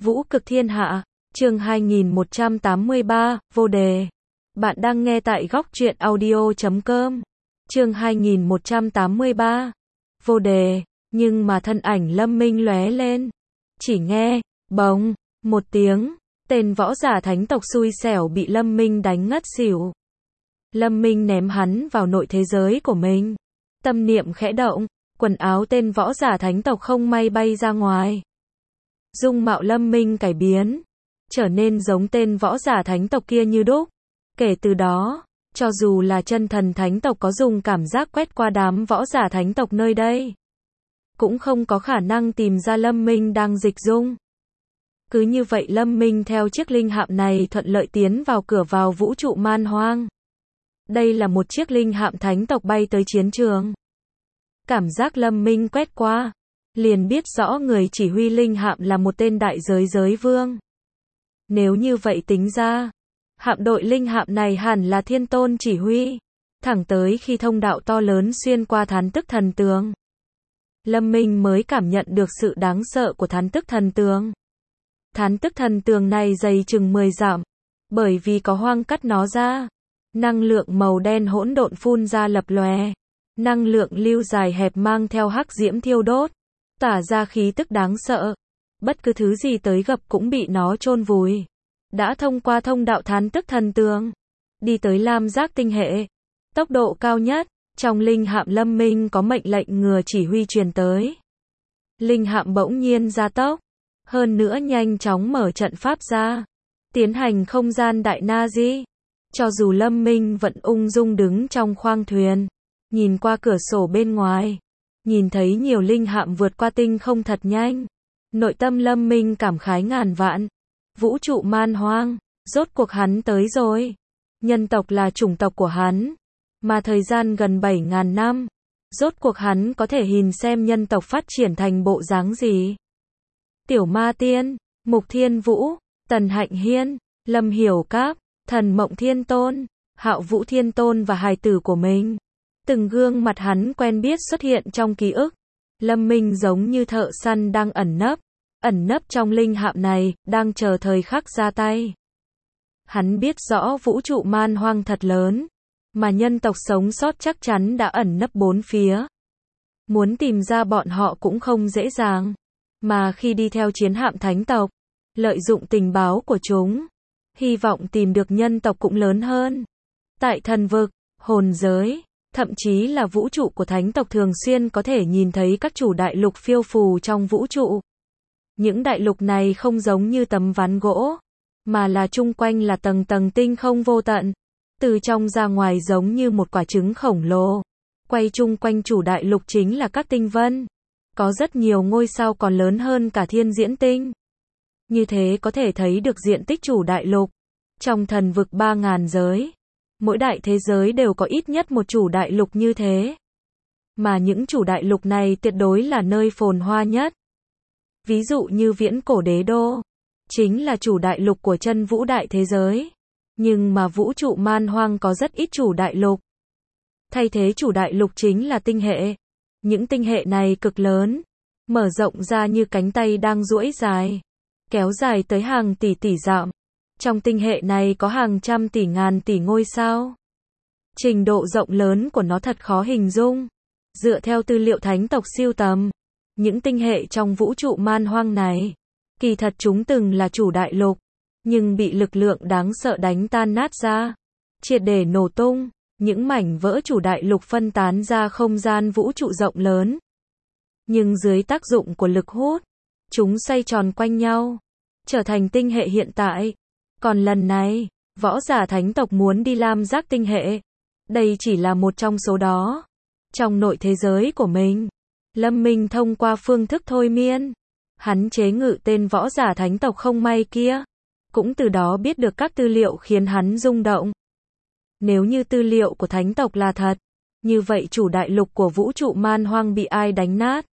Vũ cực thiên hạ, chương 2183, vô đề. Bạn đang nghe tại góc truyện audio.com. Chương 2183, vô đề, nhưng mà thân ảnh Lâm Minh lóe lên. Chỉ nghe, bồng, một tiếng, tên võ giả thánh tộc xui xẻo bị Lâm Minh đánh ngất xỉu. Lâm Minh ném hắn vào nội thế giới của mình. Tâm niệm khẽ động, quần áo tên võ giả thánh tộc không may bay ra ngoài. Dung mạo Lâm Minh cải biến, trở nên giống tên võ giả thánh tộc kia như đúc. Kể từ đó, cho dù là chân thần thánh tộc có dùng cảm giác quét qua đám võ giả thánh tộc nơi đây, cũng không có khả năng tìm ra Lâm Minh đang dịch dung. Cứ như vậy Lâm Minh theo chiếc linh hạm này thuận lợi tiến vào cửa vào vũ trụ man hoang. Đây là một chiếc linh hạm thánh tộc bay tới chiến trường. Cảm giác Lâm Minh quét qua, liền biết rõ người chỉ huy linh hạm là một tên đại giới vương. Nếu như vậy tính ra, hạm đội linh hạm này hẳn là thiên tôn chỉ huy. Thẳng tới khi thông đạo to lớn xuyên qua thán tức thần tường, Lâm Minh mới cảm nhận được sự đáng sợ của thán tức thần tường. Thán tức thần tường này dày chừng 10 dặm, bởi vì có hoang cắt nó ra. Năng lượng màu đen hỗn độn phun ra lập lòe. Năng lượng lưu dài hẹp mang theo hắc diễm thiêu đốt, tỏa ra khí tức đáng sợ. Bất cứ thứ gì tới gặp cũng bị nó chôn vùi. Đã thông qua thông đạo thán tức thần tường, đi tới lam giác tinh hệ. Tốc độ cao nhất, trong linh hạm Lâm Minh có mệnh lệnh ngừa chỉ huy truyền tới. Linh hạm bỗng nhiên gia tốc, hơn nữa nhanh chóng mở trận pháp ra, tiến hành không gian đại na di. Cho dù Lâm Minh vẫn ung dung đứng trong khoang thuyền, nhìn qua cửa sổ bên ngoài, nhìn thấy nhiều linh hạm vượt qua tinh không thật nhanh. Nội tâm Lâm Minh cảm khái ngàn vạn. Vũ trụ man hoang, rốt cuộc hắn tới rồi. Nhân tộc là chủng tộc của hắn, mà thời gian gần 7.000 năm, rốt cuộc hắn có thể nhìn xem nhân tộc phát triển thành bộ dáng gì. Tiểu Ma Tiên, Mục Thiên Vũ, Tần Hạnh Hiên, Lâm Hiểu Cáp, Thần Mộng Thiên Tôn, Hạo Vũ Thiên Tôn và hài tử của mình. Từng gương mặt hắn quen biết xuất hiện trong ký ức. Lâm Minh giống như thợ săn đang ẩn nấp trong linh hạm này, đang chờ thời khắc ra tay. Hắn biết rõ vũ trụ man hoang thật lớn, mà nhân tộc sống sót chắc chắn đã ẩn nấp bốn phía. Muốn tìm ra bọn họ cũng không dễ dàng, mà khi đi theo chiến hạm thánh tộc, lợi dụng tình báo của chúng, hy vọng tìm được nhân tộc cũng lớn hơn. Tại thần vực, hồn giới, thậm chí là vũ trụ của thánh tộc thường xuyên có thể nhìn thấy các chủ đại lục phiêu phù trong vũ trụ. Những đại lục này không giống như tấm ván gỗ, mà là chung quanh là tầng tầng tinh không vô tận. Từ trong ra ngoài giống như một quả trứng khổng lồ. Quay chung quanh chủ đại lục chính là các tinh vân. Có rất nhiều ngôi sao còn lớn hơn cả thiên diễn tinh. Như thế có thể thấy được diện tích chủ đại lục. Trong thần vực 3.000 giới, mỗi đại thế giới đều có ít nhất một chủ đại lục như thế. Mà những chủ đại lục này tuyệt đối là nơi phồn hoa nhất. Ví dụ như viễn cổ đế đô, chính là chủ đại lục của chân vũ đại thế giới. Nhưng mà vũ trụ man hoang có rất ít chủ đại lục. Thay thế chủ đại lục chính là tinh hệ. Những tinh hệ này cực lớn, mở rộng ra như cánh tay đang duỗi dài, kéo dài tới hàng tỷ dặm. Trong tinh hệ này có hàng trăm tỷ ngàn tỷ ngôi sao. Trình độ rộng lớn của nó thật khó hình dung. Dựa theo tư liệu thánh tộc siêu tầm, những tinh hệ trong vũ trụ man hoang này, kỳ thật chúng từng là chủ đại lục, nhưng bị lực lượng đáng sợ đánh tan nát ra, triệt để nổ tung, những mảnh vỡ chủ đại lục phân tán ra không gian vũ trụ rộng lớn. Nhưng dưới tác dụng của lực hút, chúng xoay tròn quanh nhau, trở thành tinh hệ hiện tại. Còn lần này, võ giả thánh tộc muốn đi lam giác tinh hệ. Đây chỉ là một trong số đó. Trong nội thế giới của mình, Lâm Minh thông qua phương thức thôi miên, hắn chế ngự tên võ giả thánh tộc không may kia. Cũng từ đó biết được các tư liệu khiến hắn rung động. Nếu như tư liệu của thánh tộc là thật, như vậy chủ đại lục của vũ trụ man hoang bị ai đánh nát?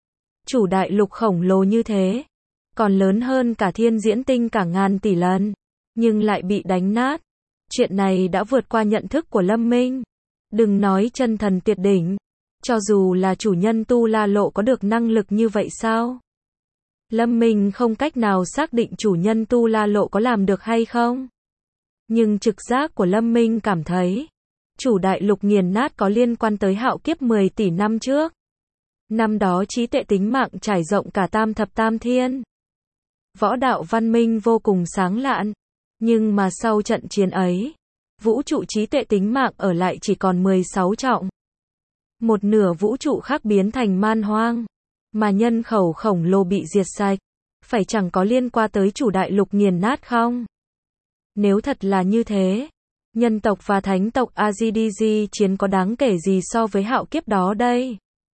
Chủ đại lục khổng lồ như thế, còn lớn hơn cả thiên diễn tinh cả ngàn tỷ lần, nhưng lại bị đánh nát. Chuyện này đã vượt qua nhận thức của Lâm Minh. Đừng nói chân thần tuyệt đỉnh, cho dù là chủ nhân Tu La Lộ có được năng lực như vậy sao? Lâm Minh không cách nào xác định chủ nhân Tu La Lộ có làm được hay không. Nhưng trực giác của Lâm Minh cảm thấy, chủ đại lục nghiền nát có liên quan tới hạo kiếp 10 tỷ năm trước. Năm đó trí tuệ tính mạng trải rộng cả tam thập tam thiên. Võ đạo văn minh vô cùng sáng lạn. Nhưng mà sau trận chiến ấy, vũ trụ trí tuệ tính mạng ở lại chỉ còn 16 trọng. Một nửa vũ trụ khác biến thành man hoang. Mà nhân khẩu khổng lồ bị diệt sạch. Phải chẳng có liên quan tới chủ đại lục nghiền nát không? Nếu thật là như thế, nhân tộc và thánh tộc AZDZ chiến có đáng kể gì so với hạo kiếp đó đây?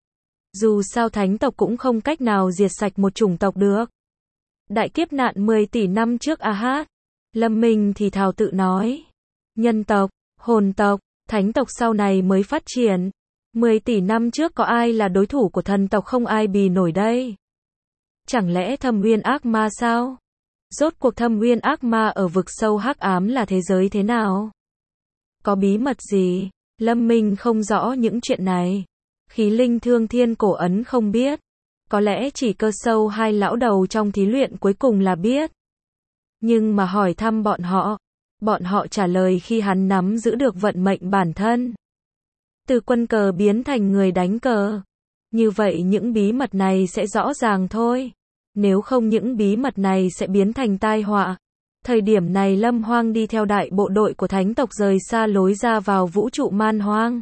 Dù sao thánh tộc cũng không cách nào diệt sạch một chủng tộc được. Đại kiếp nạn 10 tỷ năm trước hát. Lâm Minh thì thào tự nói. Nhân tộc, hồn tộc, thánh tộc sau này mới phát triển. 10 tỷ năm trước có ai là đối thủ của thần tộc không ai bì nổi đây? Chẳng lẽ thâm uyên ác ma sao? Rốt cuộc thâm uyên ác ma ở vực sâu hắc ám là thế giới thế nào? Có bí mật gì? Lâm Minh không rõ những chuyện này. Khí linh thương thiên cổ ấn không biết. Có lẽ chỉ cơ sâu hai lão đầu trong thí luyện cuối cùng là biết. Nhưng mà hỏi thăm bọn họ trả lời khi hắn nắm giữ được vận mệnh bản thân. Từ quân cờ biến thành người đánh cờ. Như vậy những bí mật này sẽ rõ ràng thôi. Nếu không những bí mật này sẽ biến thành tai họa. Thời điểm này Lâm Hoang đi theo đại bộ đội của thánh tộc rời xa lối ra vào vũ trụ man hoang.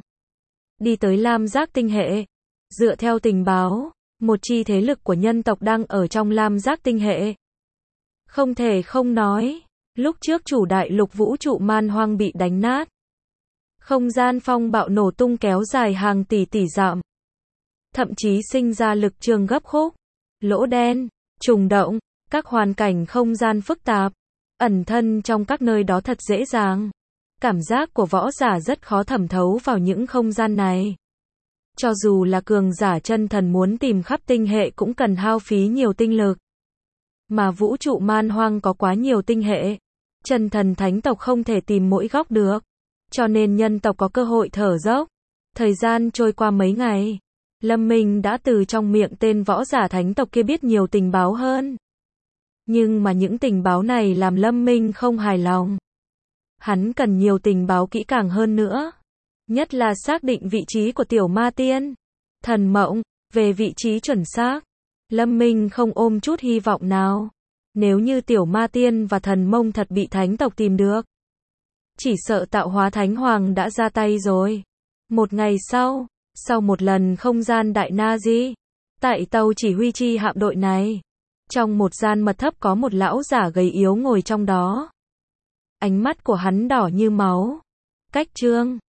Đi tới Lam Giác tinh hệ. Dựa theo tình báo, một chi thế lực của nhân tộc đang ở trong Lam Giác tinh hệ. Không thể không nói, lúc trước chủ đại lục vũ trụ man hoang bị đánh nát. Không gian phong bạo nổ tung kéo dài hàng tỷ tỷ dặm. Thậm chí sinh ra lực trường gấp khúc, lỗ đen, trùng động, các hoàn cảnh không gian phức tạp. Ẩn thân trong các nơi đó thật dễ dàng. Cảm giác của võ giả rất khó thẩm thấu vào những không gian này. Cho dù là cường giả chân thần muốn tìm khắp tinh hệ cũng cần hao phí nhiều tinh lực. Mà vũ trụ man hoang có quá nhiều tinh hệ. Chân thần thánh tộc không thể tìm mỗi góc được. Cho nên nhân tộc có cơ hội thở dốc. Thời gian trôi qua mấy ngày. Lâm Minh đã từ trong miệng tên võ giả thánh tộc kia biết nhiều tình báo hơn. Nhưng mà những tình báo này làm Lâm Minh không hài lòng. Hắn cần nhiều tình báo kỹ càng hơn nữa. Nhất là xác định vị trí của tiểu ma tiên. Thần mộng, về vị trí chuẩn xác. Lâm Minh không ôm chút hy vọng nào. Nếu như tiểu ma tiên và thần mông thật bị thánh tộc tìm được. Chỉ sợ tạo hóa thánh hoàng đã ra tay rồi. Một ngày sau một lần không gian đại Nazi, tại tàu chỉ huy chi hạm đội này. Trong một gian mật thất có một lão giả gầy yếu ngồi trong đó. Ánh mắt của hắn đỏ như máu. Cách trương,